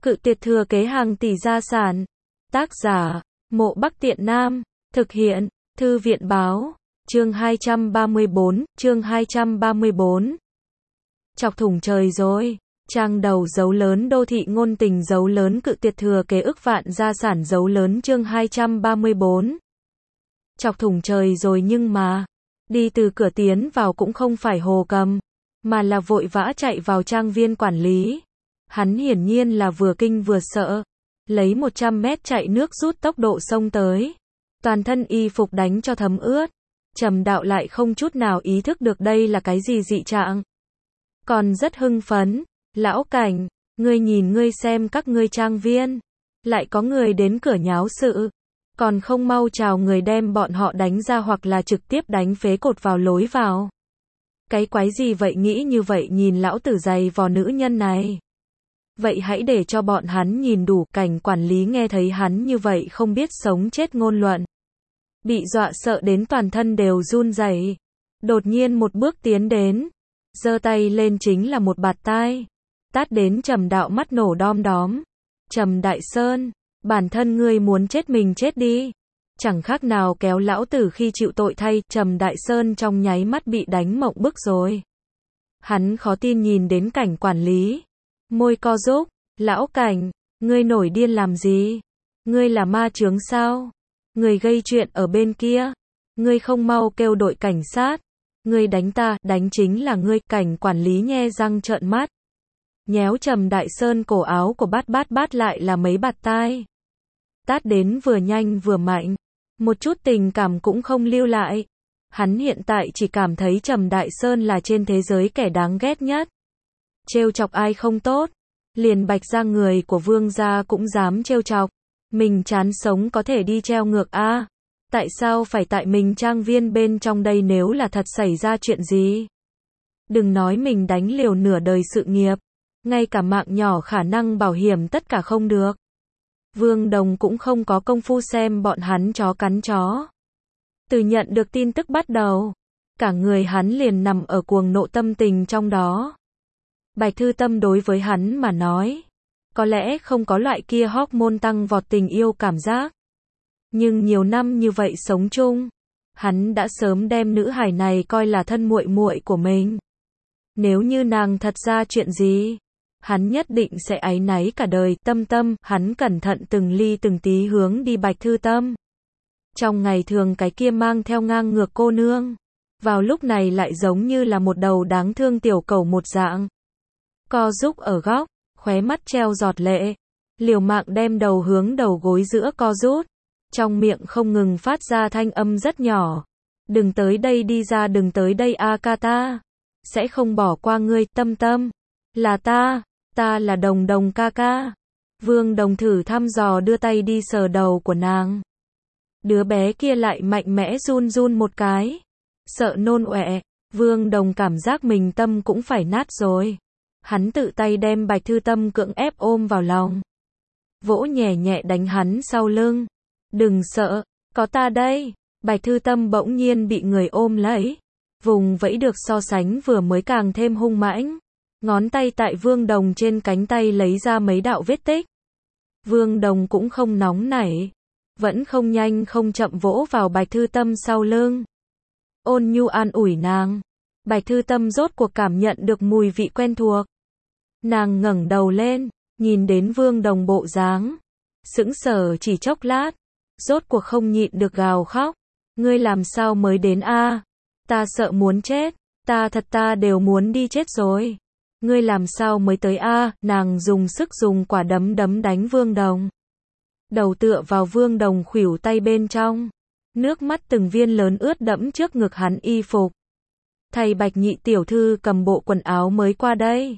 Cự tuyệt thừa kế hàng tỷ gia sản. Tác giả, Mộ Bắc Tiện Nam. Thực hiện, Thư viện báo. Chương 234. Chọc thủng trời rồi. Trang đầu dấu lớn đô thị ngôn tình dấu lớn cự tuyệt thừa kế ức vạn gia sản dấu lớn chương 234. Chọc thủng trời rồi nhưng mà, đi từ cửa tiến vào cũng không phải Hồ Cầm, mà là vội vã chạy vào trang viên quản lý. Hắn hiển nhiên là vừa kinh vừa sợ, lấy 100 mét chạy nước rút tốc độ xông tới. Toàn thân y phục đánh cho thấm ướt. Trầm Đạo lại không chút nào ý thức được đây là cái gì dị trạng. Còn rất hưng phấn. Lão Cảnh, ngươi nhìn ngươi xem các ngươi trang viên. Lại có người đến cửa nháo sự. Còn không mau chào người đem bọn họ đánh ra hoặc là trực tiếp đánh phế cột vào lối vào. Cái quái gì vậy nghĩ như vậy nhìn lão tử giày vò nữ nhân này. Vậy hãy để cho bọn hắn nhìn đủ. Cảnh quản lý nghe thấy hắn như vậy không biết sống chết ngôn luận. Bị dọa sợ đến toàn thân đều run rẩy. Đột nhiên một bước tiến đến. Giơ tay lên chính là một bạt tai. Tát đến Trầm Đạo mắt nổ đom đóm. Trầm Đại Sơn, bản thân ngươi muốn chết mình chết đi. Chẳng khác nào kéo lão tử khi chịu tội thay. Trầm Đại Sơn trong nháy mắt bị đánh mộng bức rồi. Hắn khó tin nhìn đến Cảnh quản lý. Môi co rúm. Lão Cảnh, ngươi nổi điên làm gì? Ngươi là ma chướng sao? Người gây chuyện ở bên kia. Ngươi không mau kêu đội cảnh sát. Ngươi đánh ta, đánh chính là ngươi. Cảnh quản lý nhe răng trợn mắt. Nhéo Trầm Đại Sơn cổ áo của bát lại là mấy bạt tai. Tát đến vừa nhanh vừa mạnh. Một chút tình cảm cũng không lưu lại. Hắn hiện tại chỉ cảm thấy Trầm Đại Sơn là trên thế giới kẻ đáng ghét nhất. Trêu chọc ai không tốt. Liền Bạch gia người của Vương gia cũng dám trêu chọc. Mình chán sống có thể đi treo ngược a. Tại sao phải tại mình trang viên bên trong đây nếu là thật xảy ra chuyện gì? Đừng nói mình đánh liều nửa đời sự nghiệp. Ngay cả mạng nhỏ khả năng bảo hiểm tất cả không được. Vương Đồng cũng không có công phu xem bọn hắn chó cắn chó. Từ nhận được tin tức bắt đầu, cả người hắn liền nằm ở cuồng nộ tâm tình trong đó. Bạch Thư Tâm đối với hắn mà nói, có lẽ không có loại kia hormone tăng vọt tình yêu cảm giác. Nhưng nhiều năm như vậy sống chung, hắn đã sớm đem nữ hài này coi là thân muội muội của mình. Nếu như nàng thật ra chuyện gì, hắn nhất định sẽ áy náy cả đời. Tâm, hắn cẩn thận từng ly từng tí hướng đi Bạch Thư Tâm. Trong ngày thường cái kia mang theo ngang ngược cô nương, vào lúc này lại giống như là một đầu đáng thương tiểu cẩu một dạng. Co rúc ở góc, khóe mắt treo giọt lệ, liều mạng đem đầu hướng đầu gối giữa co rút, trong miệng không ngừng phát ra thanh âm rất nhỏ. Đừng tới đây đi ra, đừng tới đây Akata. Sẽ không bỏ qua ngươi. Tâm, là ta là Đồng ca ca. Vương Đồng thử thăm dò đưa tay đi sờ đầu của nàng. Đứa bé kia lại mạnh mẽ run một cái. Sợ nôn ọe, Vương Đồng cảm giác mình tâm cũng phải nát rồi. Hắn tự tay đem Bạch Thư Tâm cưỡng ép ôm vào lòng. Vỗ nhẹ nhẹ đánh hắn sau lưng. Đừng sợ, có ta đây. Bạch Thư Tâm bỗng nhiên bị người ôm lấy. Vùng vẫy được so sánh vừa mới càng thêm hung mãnh. Ngón tay tại Vương Đồng trên cánh tay lấy ra mấy đạo vết tích. Vương Đồng cũng không nóng nảy. Vẫn không nhanh không chậm vỗ vào Bạch Thư Tâm sau lưng. Ôn nhu an ủi nàng. Bạch Thư Tâm rốt cuộc cảm nhận được mùi vị quen thuộc. Nàng ngẩng đầu lên, nhìn đến Vương Đồng bộ dáng. Sững sờ chỉ chốc lát. Rốt cuộc không nhịn được gào khóc. Ngươi làm sao mới đến a? Ta sợ muốn chết. Ta đều muốn đi chết rồi. Ngươi làm sao mới tới a? Nàng dùng sức dùng quả đấm đánh Vương Đồng. Đầu tựa vào Vương Đồng khuỷu tay bên trong. Nước mắt từng viên lớn ướt đẫm trước ngực hắn y phục. Thầy Bạch nhị tiểu thư cầm bộ quần áo mới qua đây.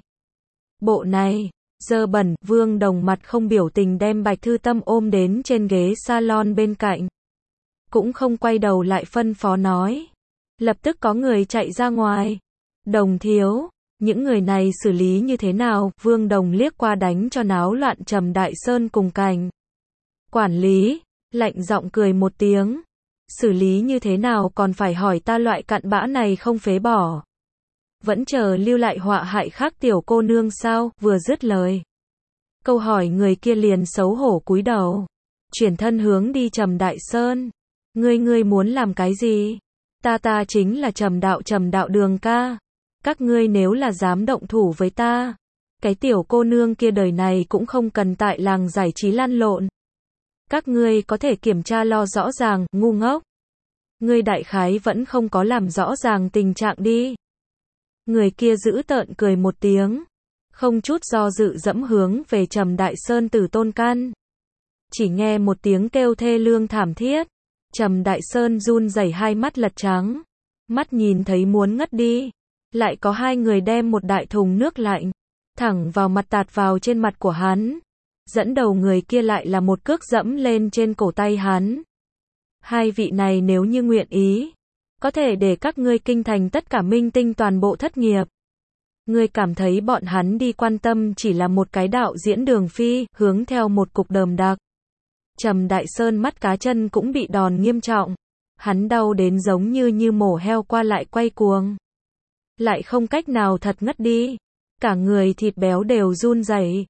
Bộ này, dơ bẩn. Vương Đồng mặt không biểu tình đem Bạch Thư Tâm ôm đến trên ghế salon bên cạnh. Cũng không quay đầu lại phân phó nói. Lập tức có người chạy ra ngoài. Đồng thiếu, những người này xử lý như thế nào? Vương Đồng liếc qua đánh cho náo loạn Trầm Đại Sơn cùng Cảnh quản lý, lạnh giọng cười một tiếng. Xử lý như thế nào còn phải hỏi ta, loại cặn bã này không phế bỏ. Vẫn chờ lưu lại họa hại khác tiểu cô nương sao? Vừa dứt lời, Câu hỏi người kia liền xấu hổ cúi đầu. Chuyển thân hướng đi Trầm Đại Sơn. Ngươi muốn làm cái gì? Ta chính là Trầm đạo Đường ca. Các ngươi nếu là dám động thủ với ta, cái tiểu cô nương kia đời này cũng không cần tại làng giải trí lăn lộn. Các ngươi có thể kiểm tra lo rõ ràng, ngu ngốc. Ngươi đại khái vẫn không có làm rõ ràng tình trạng đi. Người kia dữ tợn cười một tiếng, không chút do dự dẫm hướng về Trầm Đại Sơn Tử Tôn Căn. Chỉ nghe một tiếng kêu thê lương thảm thiết, Trầm Đại Sơn run rẩy hai mắt lật trắng, mắt nhìn thấy muốn ngất đi. Lại có hai người đem một đại thùng nước lạnh thẳng vào mặt tạt vào trên mặt của hắn. Dẫn đầu người kia lại là một cước dẫm lên trên cổ tay hắn. Hai vị này nếu như nguyện ý, có thể để các ngươi kinh thành tất cả minh tinh toàn bộ thất nghiệp. Ngươi cảm thấy bọn hắn đi quan tâm chỉ là một cái đạo diễn Đường Phi, hướng theo một cục đờm đặc. Trầm Đại Sơn mắt cá chân cũng bị đòn nghiêm trọng. Hắn đau đến giống như mổ heo qua lại quay cuồng. Lại không cách nào thật ngất đi. Cả người thịt béo đều run rẩy.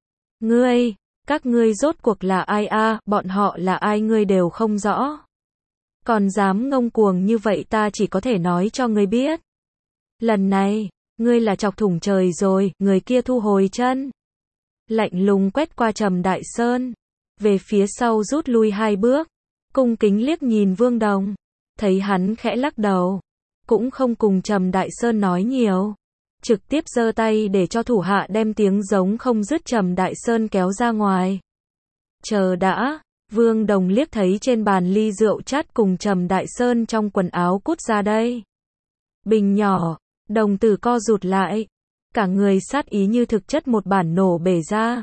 Các ngươi rốt cuộc là ai a? Bọn họ là ai ngươi đều không rõ. Còn dám ngông cuồng như vậy ta chỉ có thể nói cho ngươi biết. Lần này, ngươi là chọc thủng trời rồi, người kia thu hồi chân. Lạnh lùng quét qua Trầm Đại Sơn. Về phía sau rút lui hai bước. Cung kính liếc nhìn Vương Đồng. Thấy hắn khẽ lắc đầu. Cũng không cùng Trầm Đại Sơn nói nhiều. Trực tiếp giơ tay để cho thủ hạ đem tiếng giống không dứt Trầm Đại Sơn kéo ra ngoài. Chờ đã, Vương Đồng liếc thấy trên bàn ly rượu chát cùng Trầm Đại Sơn trong quần áo cút ra đây. Bình nhỏ, đồng tử co rụt lại. Cả người sát ý như thực chất một bản nổ bể ra.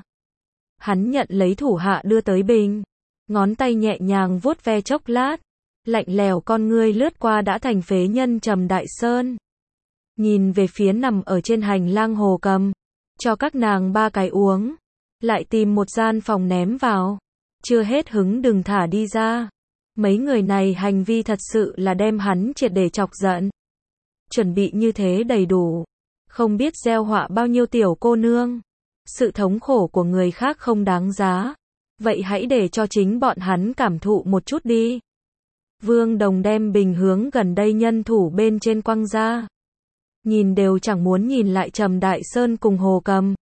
Hắn nhận lấy thủ hạ đưa tới bình. Ngón tay nhẹ nhàng vuốt ve chốc lát. Lạnh lèo con ngươi lướt qua đã thành phế nhân Trầm Đại Sơn. Nhìn về phía nằm ở trên hành lang Hồ Cầm. Cho các nàng ba cái uống. Lại tìm một gian phòng ném vào. Chưa hết hứng đừng thả đi ra. Mấy người này hành vi thật sự là đem hắn triệt để chọc giận. Chuẩn bị như thế đầy đủ. Không biết gieo họa bao nhiêu tiểu cô nương. Sự thống khổ của người khác không đáng giá. Vậy hãy để cho chính bọn hắn cảm thụ một chút đi. Vương Đồng đem bình hướng gần đây nhân thủ bên trên quăng ra. Nhìn đều chẳng muốn nhìn lại Trầm Đại Sơn cùng Hồ Cầm.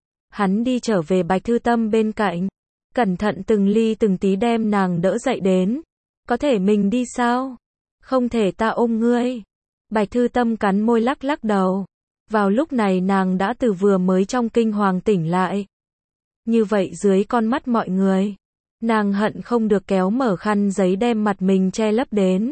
Hắn đi trở về Bạch Thư Tâm bên cạnh. Cẩn thận từng ly từng tí đem nàng đỡ dậy đến. Có thể mình đi sao? Không thể ta ôm ngươi. Bạch Thư Tâm cắn môi lắc lắc đầu. Vào lúc này nàng đã từ vừa mới trong kinh hoàng tỉnh lại. Như vậy dưới con mắt mọi người. Nàng hận không được kéo mở khăn giấy đem mặt mình che lấp đến.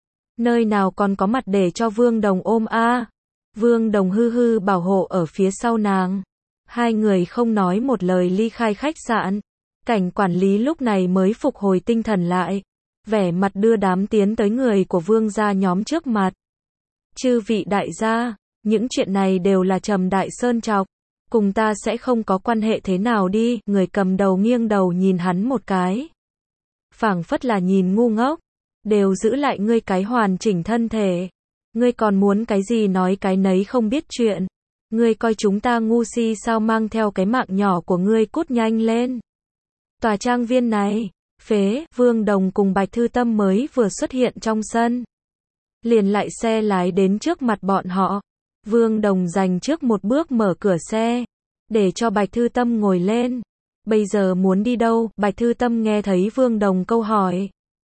Nơi nào còn có mặt để cho Vương Đồng ôm a? Vương Đồng hư bảo hộ ở phía sau nàng. Hai người không nói một lời ly khai khách sạn. Cảnh quản lý lúc này mới phục hồi tinh thần lại. Vẻ mặt đưa đám tiến tới người của Vương gia nhóm trước mặt. Chư vị đại gia, những chuyện này đều là Trầm Đại Sơn chọc. Cùng ta sẽ không có quan hệ thế nào đi. Người cầm đầu nghiêng đầu nhìn hắn một cái. Phảng phất là nhìn ngu ngốc. Đều giữ lại ngươi cái hoàn chỉnh thân thể. Ngươi còn muốn cái gì nói cái nấy không biết chuyện. Ngươi coi chúng ta ngu si sao, mang theo cái mạng nhỏ của ngươi cút nhanh lên. Tòa trang viên này, phế. Vương Đồng cùng Bạch Thư Tâm mới vừa xuất hiện trong sân. Liền lại xe lái đến trước mặt bọn họ. Vương Đồng dành trước một bước mở cửa xe. Để cho Bạch Thư Tâm ngồi lên. Bây giờ muốn đi đâu? Bạch Thư Tâm nghe thấy Vương Đồng câu hỏi.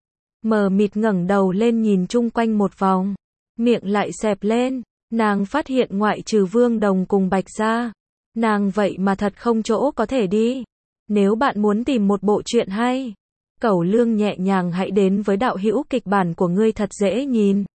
Mờ mịt ngẩng đầu lên nhìn chung quanh một vòng. Miệng lại xẹp lên. Nàng phát hiện ngoại trừ Vương Đồng cùng Bạch ra. Nàng vậy mà thật không chỗ có thể đi. Nếu bạn muốn tìm một bộ truyện hay, cẩu lương nhẹ nhàng hãy đến với đạo hữu kịch bản của ngươi thật dễ nhìn.